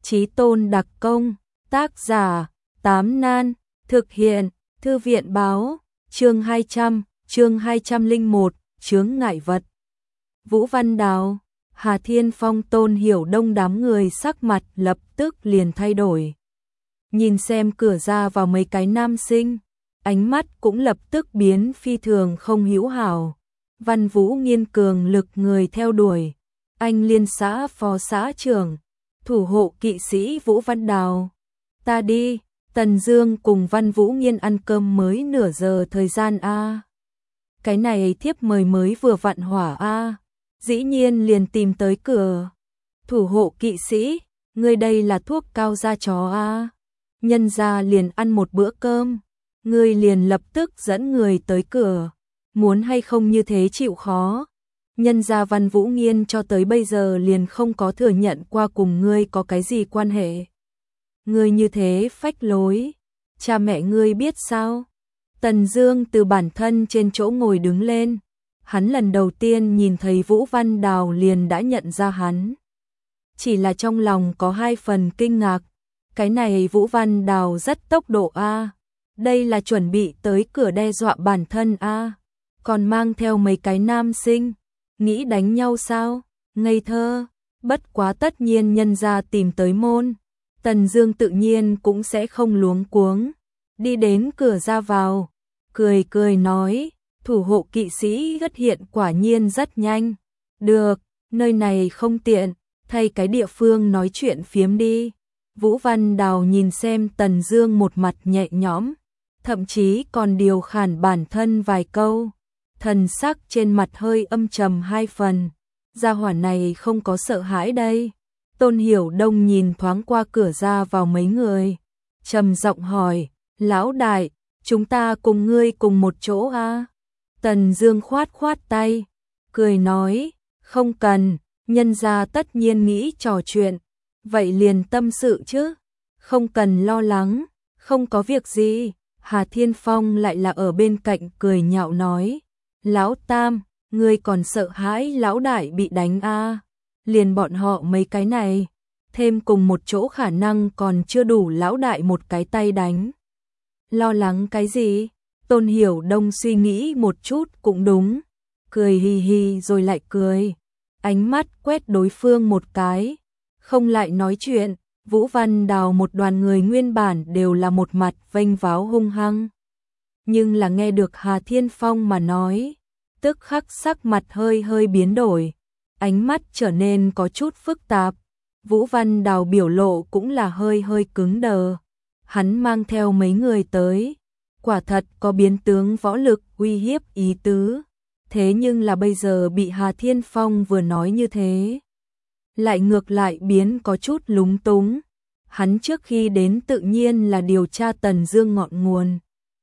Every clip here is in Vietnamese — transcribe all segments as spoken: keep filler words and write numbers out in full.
Chí tôn đặc công, tác giả, Tám Nan, thực hiện, Thư viện báo, chương hai trăm, chương hai trăm lẻ một, chướng ngại vật. Vũ Văn Đào, Hà Thiên Phong, Tôn Hiểu Đông đám người sắc mặt lập tức liền thay đổi. Nhìn xem cửa ra vào mấy cái nam sinh, ánh mắt cũng lập tức biến phi thường không hữu hảo. Văn Vũ Nghiên cường lực người theo đuổi, anh liên xã phó xã trưởng, thủ hộ kỵ sĩ Vũ Văn Đào. Ta đi, Tần Dương cùng Văn Vũ Nghiên ăn cơm mới nửa giờ thời gian a. Cái này thiếp mời mới vừa vặn hỏa a, dĩ nhiên liền tìm tới cửa. Thủ hộ kỵ sĩ, ngươi đây là thuốc cao da chó a. Nhân gia liền ăn một bữa cơm, ngươi liền lập tức dẫn người tới cửa, muốn hay không như thế chịu khó. Nhân gia Văn Vũ Nghiên cho tới bây giờ liền không có thừa nhận qua cùng ngươi có cái gì quan hệ. Ngươi như thế phách lối, cha mẹ ngươi biết sao? Tần Dương từ bản thân trên chỗ ngồi đứng lên, hắn lần đầu tiên nhìn thấy Vũ Văn Đào liền đã nhận ra hắn. Chỉ là trong lòng có hai phần kinh ngạc, cái này Vũ Văn Đào rất tốc độ a, đây là chuẩn bị tới cửa đe dọa bản thân a, còn mang theo mấy cái nam sinh, nghĩ đánh nhau sao? Ngây thơ, bất quá tất nhiên nhân gia tìm tới môn, Tần Dương tự nhiên cũng sẽ không luống cuống, đi đến cửa ra vào, cười cười nói, thủ hộ kỵ sĩ xuất hiện quả nhiên rất nhanh. Được, nơi này không tiện, thay cái địa phương nói chuyện phiếm đi. Vũ Văn Đào nhìn xem Tần Dương một mặt nhẹ nhõm, thậm chí còn điều khản bản thân vài câu, thần sắc trên mặt hơi âm trầm hai phần. Gia hỏa này không có sợ hãi đây. Tôn Hiểu Đông nhìn thoáng qua cửa ra vào mấy người, trầm giọng hỏi, lão đại, chúng ta cùng ngươi cùng một chỗ a? Tần Dương khoát khoát tay, cười nói, không cần, nhân gia tất nhiên nghĩ trò chuyện, vậy liền tâm sự chứ, không cần lo lắng, không có việc gì. Hà Thiên Phong lại là ở bên cạnh cười nhạo nói, lão Tam, ngươi còn sợ hãi lão đại bị đánh a? Liền bọn họ mấy cái này, thêm cùng một chỗ khả năng còn chưa đủ lão đại một cái tay đánh. Lo lắng cái gì? Tôn Hiểu Đông suy nghĩ một chút cũng đúng, cười hì hì rồi lại cười, ánh mắt quét đối phương một cái, không lại nói chuyện. Vũ Văn Đào một đoàn người nguyên bản đều là một mặt vênh váo hung hăng, nhưng là nghe được Hà Thiên Phong mà nói, tức khắc sắc mặt hơi hơi biến đổi, ánh mắt trở nên có chút phức tạp. Vũ Văn Đào biểu lộ cũng là hơi hơi cứng đờ, hắn mang theo mấy người tới, quả thật có biến tướng võ lực uy hiếp ý tứ, thế nhưng là bây giờ bị Hà Thiên Phong vừa nói như thế, lại ngược lại biến có chút lúng túng. Hắn trước khi đến tự nhiên là điều tra Tần Dương ngọn nguồn.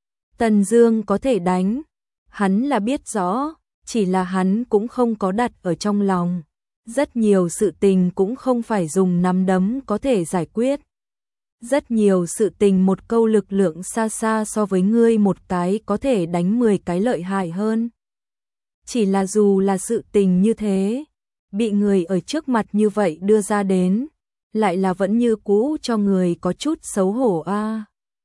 Tần Dương có thể đánh, hắn là biết rõ, chỉ là hắn cũng không có đặt ở trong lòng. Rất nhiều sự tình cũng không phải dùng nắm đấm có thể giải quyết. Rất nhiều sự tình một câu lực lượng xa xa so với ngươi một cái có thể đánh mười cái lợi hại hơn. Chỉ là dù là sự tình như thế, bị người ở trước mặt như vậy đưa ra đến, lại là vẫn như cũ cho người có chút xấu hổ a. À.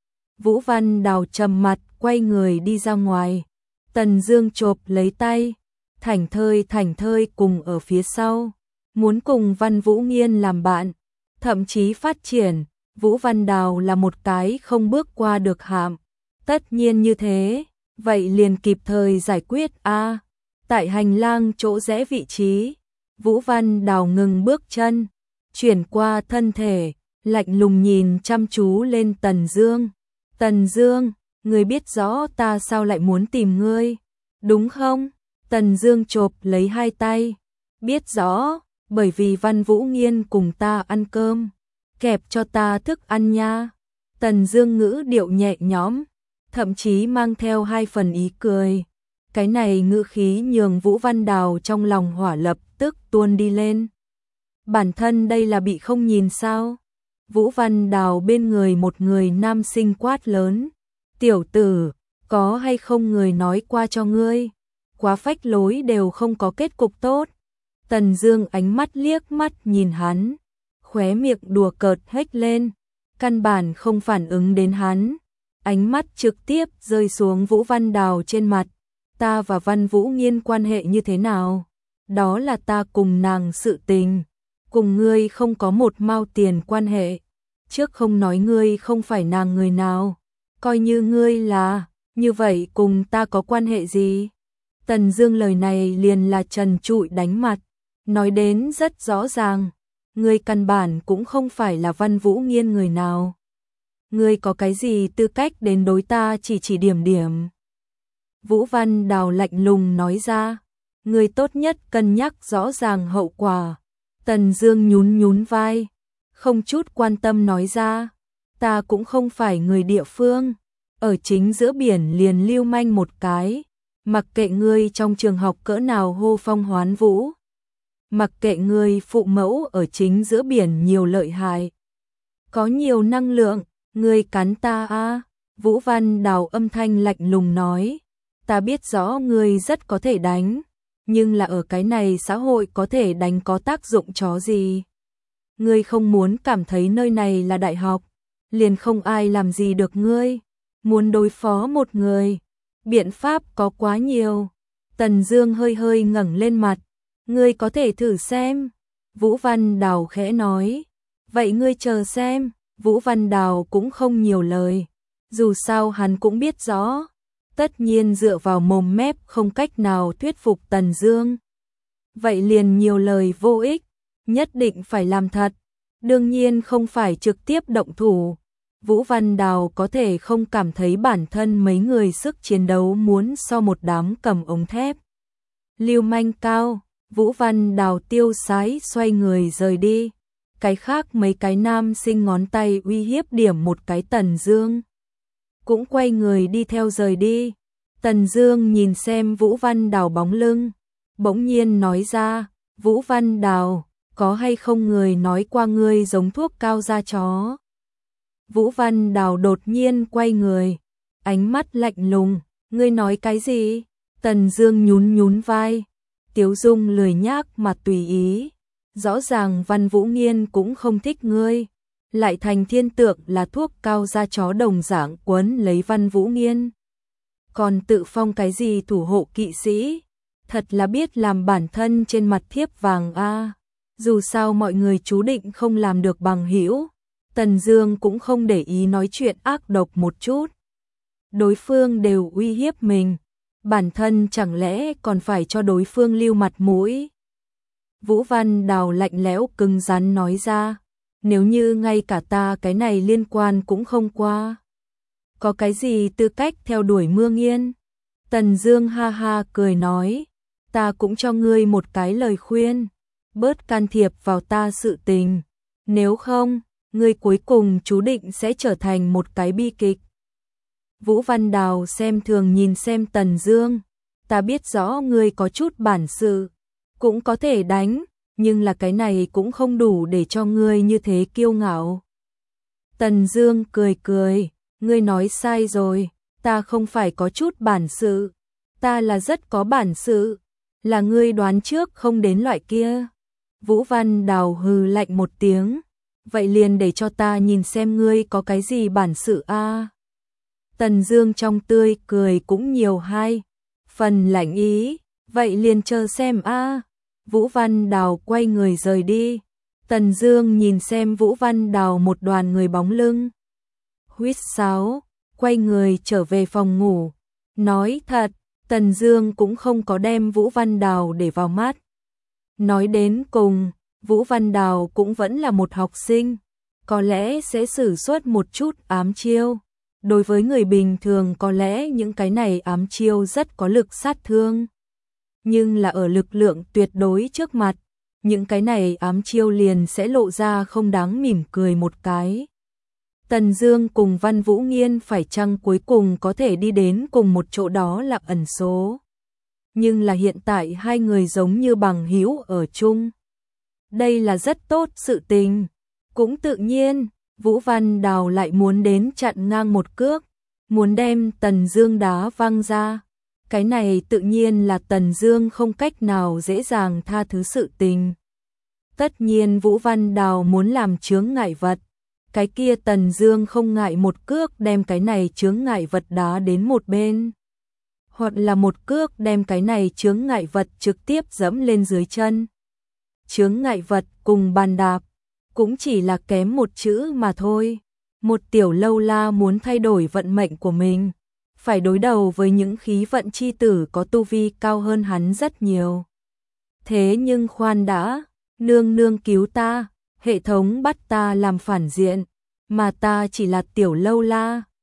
Vũ Văn Đào trầm mặt quay người đi ra ngoài, Tần Dương chộp lấy tay, thảnh thơi thảnh thơi cùng ở phía sau, muốn cùng Văn Vũ Nghiên làm bạn, thậm chí phát triển. Vũ Văn Đào là một cái không bước qua được hạm, tất nhiên như thế, vậy liền kịp thời giải quyết a. À. Tại hành lang chỗ rẽ vị trí, Vũ Văn Đào ngừng bước chân, chuyển qua thân thể, lạnh lùng nhìn chăm chú lên Tần Dương. Tần Dương, ngươi biết rõ ta sao lại muốn tìm ngươi, đúng không? Tần Dương chộp lấy hai tay, biết rõ, bởi vì Văn Vũ Nghiên cùng ta ăn cơm, kẹp cho ta thức ăn nha. Tần Dương ngữ điệu nhẹ nhõm, thậm chí mang theo hai phần ý cười. Cái này ngữ khí nhường Vũ Văn Đào trong lòng hỏa lập tức tuôn đi lên. Bản thân đây là bị không nhìn sao? Vũ Văn Đào bên người một người nam sinh quát lớn, tiểu tử, có hay không người nói qua cho ngươi, quá phách lối đều không có kết cục tốt. Tần Dương ánh mắt liếc mắt nhìn hắn, khóe miệng đùa cợt hếch lên, căn bản không phản ứng đến hắn. Ánh mắt trực tiếp rơi xuống Vũ Văn Đào trên mặt. Ta và Văn Vũ Nghiên quan hệ như thế nào? Đó là ta cùng nàng sự tình. Cùng ngươi không có một mao tiền quan hệ. Trước không nói ngươi không phải nàng người nào. Coi như ngươi là, như vậy cùng ta có quan hệ gì? Tần Dương lời này liền là trần trụi đánh mặt. Nói đến rất rõ ràng. Ngươi căn bản cũng không phải là Văn Vũ Nghiên người nào. Ngươi có cái gì tư cách đến đối ta chỉ chỉ điểm điểm? Vũ Văn Đào lạnh lùng nói ra. Ngươi tốt nhất cân nhắc rõ ràng hậu quả. Tần Dương nhún nhún vai, không chút quan tâm nói ra. Ta cũng không phải người địa phương. Ở chính giữa biển liền lưu manh một cái. Mặc kệ ngươi trong trường học cỡ nào hô phong hoán vũ. Mặc kệ ngươi phụ mẫu ở chính giữa biển nhiều lợi hại. Có nhiều năng lượng, ngươi cắn ta a. Vũ Văn Đào âm thanh lạnh lùng nói. Ta biết rõ ngươi rất có thể đánh. Nhưng là ở cái này xã hội có thể đánh có tác dụng chó gì. Ngươi không muốn cảm thấy nơi này là đại học. Liền không ai làm gì được ngươi. Muốn đối phó một người. Biện pháp có quá nhiều. Tần Dương hơi hơi ngẩng lên mặt. Ngươi có thể thử xem. Vũ Văn Đào khẽ nói. Vậy ngươi chờ xem. Vũ Văn Đào cũng không nhiều lời. Dù sao hắn cũng biết rõ. Tất nhiên dựa vào mồm mép không cách nào thuyết phục Tần Dương. Vậy liền nhiều lời vô ích. Nhất định phải làm thật. Đương nhiên không phải trực tiếp động thủ. Vũ Văn Đào có thể không cảm thấy bản thân mấy người sức chiến đấu muốn so một đám cầm ống thép. Lưu manh cao. Vũ Văn Đào tiêu sái xoay người rời đi. Cái khác mấy cái nam sinh ngón tay uy hiếp điểm một cái Tần Dương. Cũng quay người đi theo rời đi. Tần Dương nhìn xem Vũ Văn Đào bóng lưng. Bỗng nhiên nói ra. Vũ Văn Đào, có hay không người nói qua ngươi giống thuốc cao da chó? Vũ Văn Đào đột nhiên quay người. Ánh mắt lạnh lùng. Ngươi nói cái gì? Tần Dương nhún nhún vai. Tiếu Dung lười nhác mà tùy ý. Rõ ràng Văn Vũ Nghiên cũng không thích ngươi. Lại thành thiên tượng là thuốc cao da chó đồng dạng quấn lấy Văn Vũ Nghiên. Còn tự phong cái gì thủ hộ kỵ sĩ. Thật là biết làm bản thân trên mặt thiếp vàng a. Dù sao mọi người chú định không làm được bằng hữu. Tần Dương cũng không để ý nói chuyện ác độc một chút. Đối phương đều uy hiếp mình. Bản thân chẳng lẽ còn phải cho đối phương lưu mặt mũi. Vũ Văn Đào lạnh lẽo cứng rắn nói ra. Nếu như ngay cả ta cái này liên quan cũng không qua. Có cái gì tư cách theo đuổi Mưa Nghiên? Tần Dương ha ha cười nói. Ta cũng cho ngươi một cái lời khuyên. Bớt can thiệp vào ta sự tình. Nếu không, ngươi cuối cùng chú định sẽ trở thành một cái bi kịch. Vũ Văn Đào xem thường nhìn xem Tần Dương. Ta biết rõ ngươi có chút bản sự. Cũng có thể đánh. Nhưng là cái này cũng không đủ để cho ngươi như thế kiêu ngạo. Tần Dương cười cười. Ngươi nói sai rồi. Ta không phải có chút bản sự. Ta là rất có bản sự. Là ngươi đoán trước không đến loại kia. Vũ Văn Đào hừ lạnh một tiếng. Vậy liền để cho ta nhìn xem ngươi có cái gì bản sự a. Tần Dương trong tươi cười cũng nhiều hai phần lạnh ý. Vậy liền chờ xem a. Vũ Văn Đào quay người rời đi. Tần Dương nhìn xem Vũ Văn Đào một đoàn người bóng lưng. Huýt sáo, quay người trở về phòng ngủ. Nói thật, Tần Dương cũng không có đem Vũ Văn Đào để vào mắt. Nói đến cùng, Vũ Văn Đào cũng vẫn là một học sinh. Có lẽ sẽ sử xuất một chút ám chiêu. Đối với người bình thường có lẽ những cái này ám chiêu rất có lực sát thương. Nhưng là ở lực lượng tuyệt đối trước mặt, những cái này ám chiêu liền sẽ lộ ra không đáng mỉm cười một cái. Tần Dương cùng Văn Vũ Nghiên phải chăng cuối cùng có thể đi đến cùng một chỗ đó là ẩn số. Nhưng là hiện tại hai người giống như bằng hữu ở chung. Đây là rất tốt sự tình. Cũng tự nhiên, Vũ Văn Đào lại muốn đến chặn ngang một cước, muốn đem Tần Dương đá văng ra. Cái này tự nhiên là Tần Dương không cách nào dễ dàng tha thứ sự tình. Tất nhiên Vũ Văn Đào muốn làm chướng ngại vật. Cái kia Tần Dương không ngại một cước đem cái này chướng ngại vật đá đến một bên. Hoặc là một cước đem cái này chướng ngại vật trực tiếp dẫm lên dưới chân. Chướng ngại vật cùng bàn đạp cũng chỉ là kém một chữ mà thôi. Một tiểu lâu la muốn thay đổi vận mệnh của mình, phải đối đầu với những khí vận chi tử có tu vi cao hơn hắn rất nhiều. Thế nhưng khoan đã, nương nương cứu ta, hệ thống bắt ta làm phản diện, mà ta chỉ là tiểu lâu la,